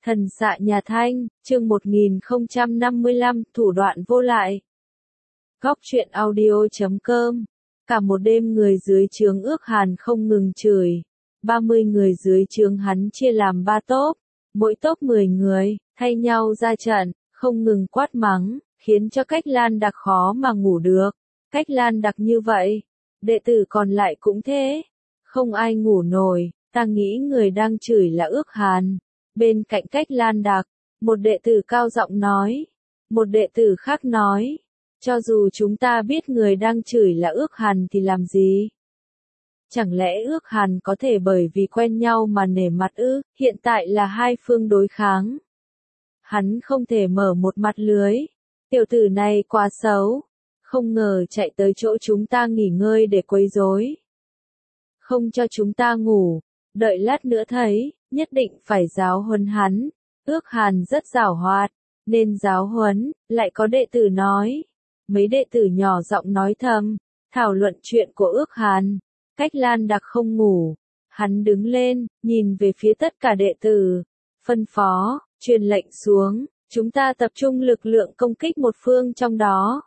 Thần xạ nhà Thanh, chương 1055, thủ đoạn vô lại. Góc truyện audio.com. Cả một đêm người dưới trướng ước Hàn không ngừng chửi. 30 người dưới trướng hắn chia làm 3 tốp, mỗi tốp 10 người, thay nhau ra trận, không ngừng quát mắng, khiến cho Cách Lan Đặc khó mà ngủ được. Cách Lan Đặc như vậy, đệ tử còn lại cũng thế, không ai ngủ nổi. Ta nghĩ người đang chửi là ước Hàn. Bên cạnh Cách Lan Đặc, một đệ tử cao giọng nói. Một đệ tử khác nói, cho dù chúng ta biết người đang chửi là ước Hàn thì làm gì? Chẳng lẽ ước Hàn có thể bởi vì quen nhau mà nể mặt ư? Hiện tại là hai phương đối kháng. Hắn không thể mở một mặt lưới. Tiểu tử này quá xấu. Không ngờ chạy tới chỗ chúng ta nghỉ ngơi để quấy rối. Không cho chúng ta ngủ. Đợi lát nữa thấy, nhất định phải giáo huấn hắn. Ước Hàn rất giảo hoạt, nên giáo huấn. Lại có đệ tử nói. Mấy đệ tử nhỏ giọng nói thầm, thảo luận chuyện của ước Hàn. Cách Lan Đặc không ngủ. Hắn đứng lên, nhìn về phía tất cả đệ tử. Phân phó, truyền lệnh xuống, chúng ta tập trung lực lượng công kích một phương trong đó.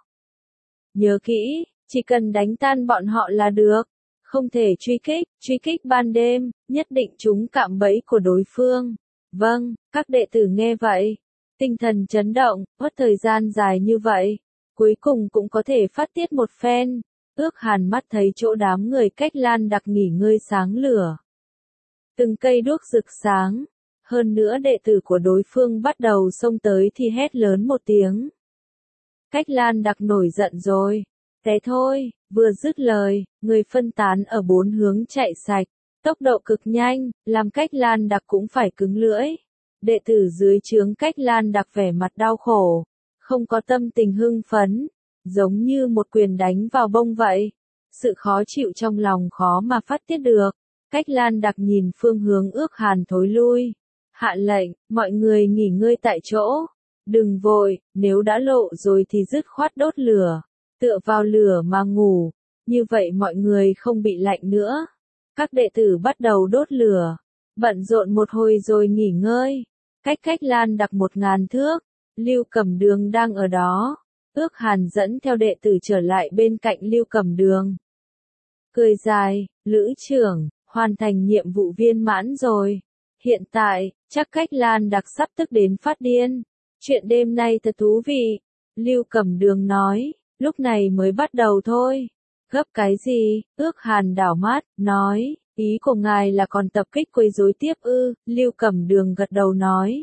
Nhớ kỹ, chỉ cần đánh tan bọn họ là được. Không thể truy kích ban đêm, nhất định chúng cạm bẫy của đối phương. Vâng, các đệ tử nghe vậy. Tinh thần chấn động, mất thời gian dài như vậy. Cuối cùng cũng có thể phát tiết một phen. Ước Hàn mắt thấy chỗ đám người Cách Lan Đặc nghỉ ngơi sáng lửa. Từng cây đuốc rực sáng. Hơn nữa đệ tử của đối phương bắt đầu xông tới thì hét lớn một tiếng. Cách Lan Đặc nổi giận rồi. Thế thôi, vừa dứt lời, người phân tán ở 4 hướng chạy sạch. Tốc độ cực nhanh, làm Cách Lan Đặc cũng phải cứng lưỡi. Đệ tử dưới trướng Cách Lan Đặc vẻ mặt đau khổ. Không có tâm tình hưng phấn. Giống như một quyền đánh vào bông vậy. Sự khó chịu trong lòng khó mà phát tiết được. Cách Lan Đặc nhìn phương hướng ước Hàn thối lui. Hạ lệnh, mọi người nghỉ ngơi tại chỗ. Đừng vội, nếu đã lộ rồi thì dứt khoát đốt lửa. Tựa vào lửa mà ngủ. Như vậy mọi người không bị lạnh nữa. Các đệ tử bắt đầu đốt lửa. Bận rộn một hồi rồi nghỉ ngơi. Cách Lan Đặc 1000 thước. Lưu Cẩm Đường đang ở đó. Ước Hàn dẫn theo đệ tử trở lại bên cạnh Lưu Cẩm Đường. Cười dài, Lữ trưởng, hoàn thành nhiệm vụ viên mãn rồi. Hiện tại, chắc Cách Lan Đặc sắp tức đến phát điên. Chuyện đêm nay thật thú vị. Lưu Cẩm Đường nói, lúc này mới bắt đầu thôi. Gấp cái gì? Ước Hàn đảo mắt, nói, ý của ngài là còn tập kích quấy rối tiếp ư? Lưu Cẩm Đường gật đầu nói.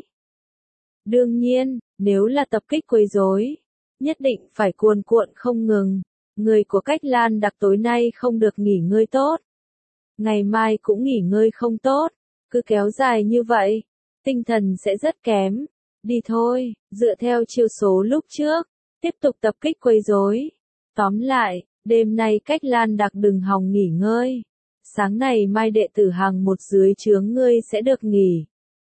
Đương nhiên, nếu là tập kích quấy rối, nhất định phải cuồn cuộn không ngừng. Người của Cách Lan Đặc tối nay không được nghỉ ngơi tốt. Ngày mai cũng nghỉ ngơi không tốt. Cứ kéo dài như vậy, tinh thần sẽ rất kém. Đi thôi, dựa theo chiêu số lúc trước, tiếp tục tập kích quấy rối. Tóm lại, đêm nay Cách Lan Đặc đừng hòng nghỉ ngơi. Sáng này mai đệ tử hàng một dưới trướng ngươi sẽ được nghỉ.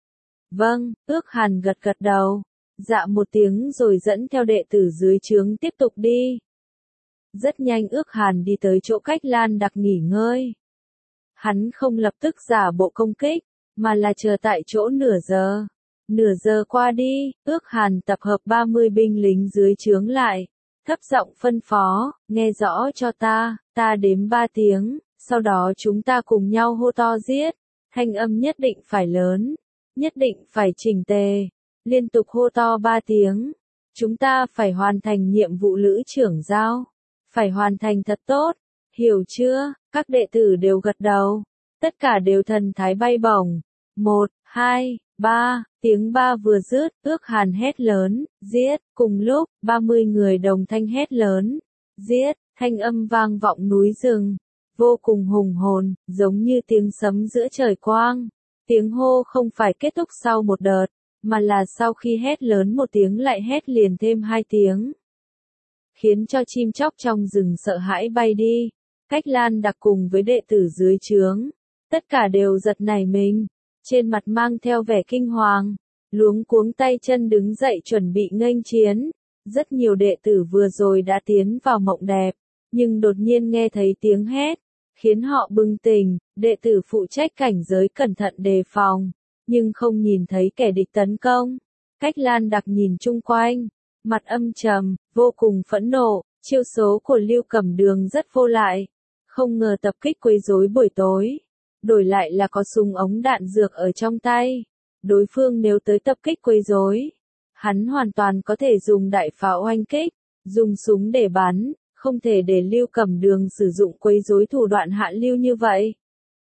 Vâng, ước Hàn gật gật đầu. Dạ một tiếng rồi dẫn theo đệ tử dưới trướng tiếp tục đi. Rất nhanh ước Hàn đi tới chỗ Cách Lan Đặc nghỉ ngơi. Hắn không lập tức giả bộ công kích, mà là chờ tại chỗ nửa giờ. Nửa giờ qua đi, ước Hàn tập hợp 30 binh lính dưới trướng lại. Thấp giọng phân phó, nghe rõ cho ta đếm 3 tiếng, sau đó chúng ta cùng nhau hô to giết. Thanh âm nhất định phải lớn, nhất định phải chỉnh tề. Liên tục hô to 3 tiếng. Chúng ta phải hoàn thành nhiệm vụ Lữ trưởng giao. Phải hoàn thành thật tốt. Hiểu chưa? Các đệ tử đều gật đầu. Tất cả đều thần thái bay bổng. 1, 2, 3. Tiếng 3 vừa dứt, ước Hàn hét lớn, giết. Cùng lúc, 30 người đồng thanh hét lớn, giết. Thanh âm vang vọng núi rừng. Vô cùng hùng hồn, giống như tiếng sấm giữa trời quang. Tiếng hô không phải kết thúc sau một đợt, mà là sau khi hét lớn một tiếng lại hét liền thêm 2 tiếng. Khiến cho chim chóc trong rừng sợ hãi bay đi. Cách Lan Đặc cùng với đệ tử dưới trướng. Tất cả đều giật nảy mình. Trên mặt mang theo vẻ kinh hoàng. Luống cuống tay chân đứng dậy chuẩn bị nghênh chiến. Rất nhiều đệ tử vừa rồi đã tiến vào mộng đẹp. Nhưng đột nhiên nghe thấy tiếng hét. Khiến họ bừng tỉnh. Đệ tử phụ trách cảnh giới cẩn thận đề phòng. nhưng không nhìn thấy kẻ địch tấn công. Cách Lan Đặc nhìn chung quanh, mặt âm trầm, vô cùng phẫn nộ, chiêu số của Lưu Cẩm Đường rất vô lại. Không ngờ tập kích quấy rối buổi tối, đổi lại là có súng ống đạn dược ở trong tay. Đối phương nếu tới tập kích quấy rối, hắn hoàn toàn có thể dùng đại pháo oanh kích, dùng súng để bắn, không thể để Lưu Cẩm Đường sử dụng quấy rối thủ đoạn hạ lưu như vậy.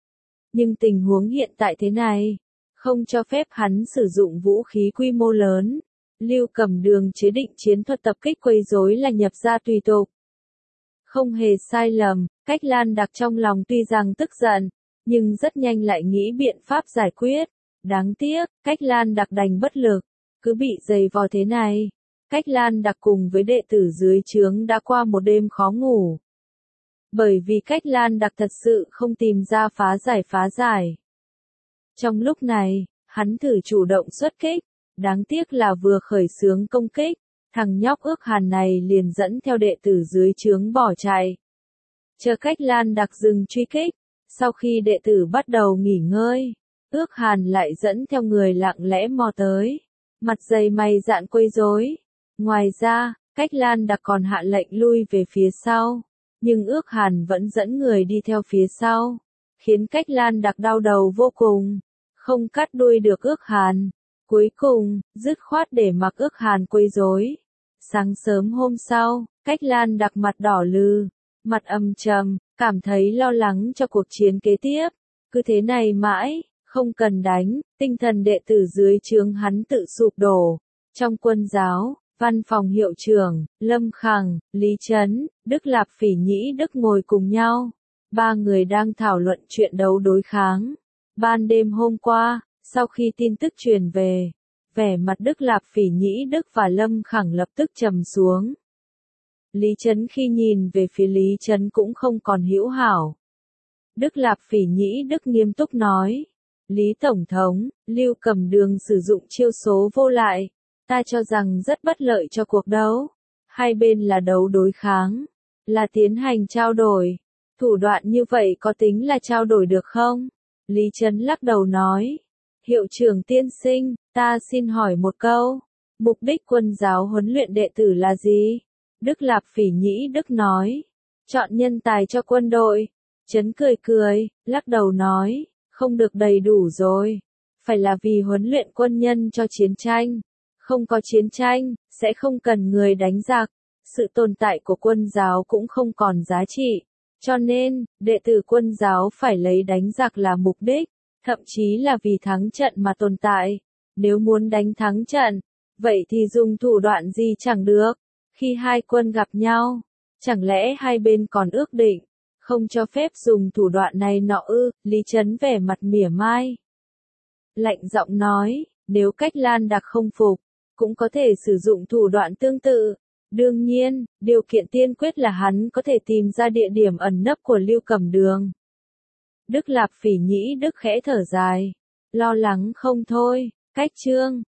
Nhưng tình huống hiện tại thế này, không cho phép hắn sử dụng vũ khí quy mô lớn. Lưu Cẩm Đường chế định chiến thuật tập kích quấy rối là nhập ra tùy tục. Không hề sai lầm, Cách Lan Đặc trong lòng tuy rằng tức giận, nhưng rất nhanh lại nghĩ biện pháp giải quyết. Đáng tiếc, Cách Lan Đặc đành bất lực, cứ bị giày vò thế này. Cách Lan Đặc cùng với đệ tử dưới trướng đã qua một đêm khó ngủ. Bởi vì Cách Lan Đặc thật sự không tìm ra phá giải. Trong lúc này, hắn thử chủ động xuất kích, đáng tiếc là vừa khởi xướng công kích, thằng nhóc Ước Hàn này liền dẫn theo đệ tử dưới trướng bỏ chạy. Chờ Cách Lan Đặc dừng truy kích, sau khi đệ tử bắt đầu nghỉ ngơi, Ước Hàn lại dẫn theo người lặng lẽ mò tới, mặt dày mày dạn quấy rối. Ngoài ra, Cách Lan Đặc còn hạ lệnh lui về phía sau, nhưng Ước Hàn vẫn dẫn người đi theo phía sau, khiến Cách Lan Đặc đau đầu vô cùng, không cắt đuôi được Ước Hàn. Cuối cùng, dứt khoát để mặc Ước Hàn quấy rối. Sáng sớm hôm sau, Cách Lan Đặc mặt đỏ lừ, mặt âm trầm, cảm thấy lo lắng cho cuộc chiến kế tiếp. Cứ thế này mãi, không cần đánh, tinh thần đệ tử dưới trướng hắn tự sụp đổ. Trong quân giáo, văn phòng hiệu trưởng, Lâm Khẳng, Lý Trấn, Đức Lạp Phỉ Nhĩ Đức ngồi cùng nhau. Ba người đang thảo luận chuyện đấu đối kháng. Ban đêm hôm qua, sau khi tin tức truyền về, vẻ mặt Đức Lạp Phỉ Nhĩ Đức và Lâm Khẳng lập tức trầm xuống. Lý Trấn khi nhìn về phía Lý Trấn cũng không còn hữu hảo. Đức Lạp Phỉ Nhĩ Đức nghiêm túc nói, Lý Tổng thống, Lưu Cẩm Đường sử dụng chiêu số vô lại, ta cho rằng rất bất lợi cho cuộc đấu. Hai bên là đấu đối kháng, là tiến hành trao đổi. Thủ đoạn như vậy có tính là trao đổi được không? Lý Trấn lắc đầu nói, hiệu trưởng tiên sinh, ta xin hỏi một câu, mục đích quân giáo huấn luyện đệ tử là gì? Đức Lạp Phỉ Nhĩ Đức nói, chọn nhân tài cho quân đội. Trấn cười, lắc đầu nói, không được đầy đủ rồi, phải là vì huấn luyện quân nhân cho chiến tranh. Không có chiến tranh, sẽ không cần người đánh giặc, sự tồn tại của quân giáo cũng không còn giá trị. Cho nên, đệ tử quân giáo phải lấy đánh giặc là mục đích, thậm chí là vì thắng trận mà tồn tại. Nếu muốn đánh thắng trận, vậy thì dùng thủ đoạn gì chẳng được. Khi hai quân gặp nhau, chẳng lẽ hai bên còn ước định, không cho phép dùng thủ đoạn này nọ ư? Lý Trấn vẻ mặt mỉa mai, lạnh giọng nói, nếu Cách Lan Đặc không phục, cũng có thể sử dụng thủ đoạn tương tự. Đương nhiên, điều kiện tiên quyết là hắn có thể tìm ra địa điểm ẩn nấp của Lưu Cẩm Đường. Đức Lạp Phỉ Nhĩ Đức khẽ thở dài, lo lắng không thôi. Cách chương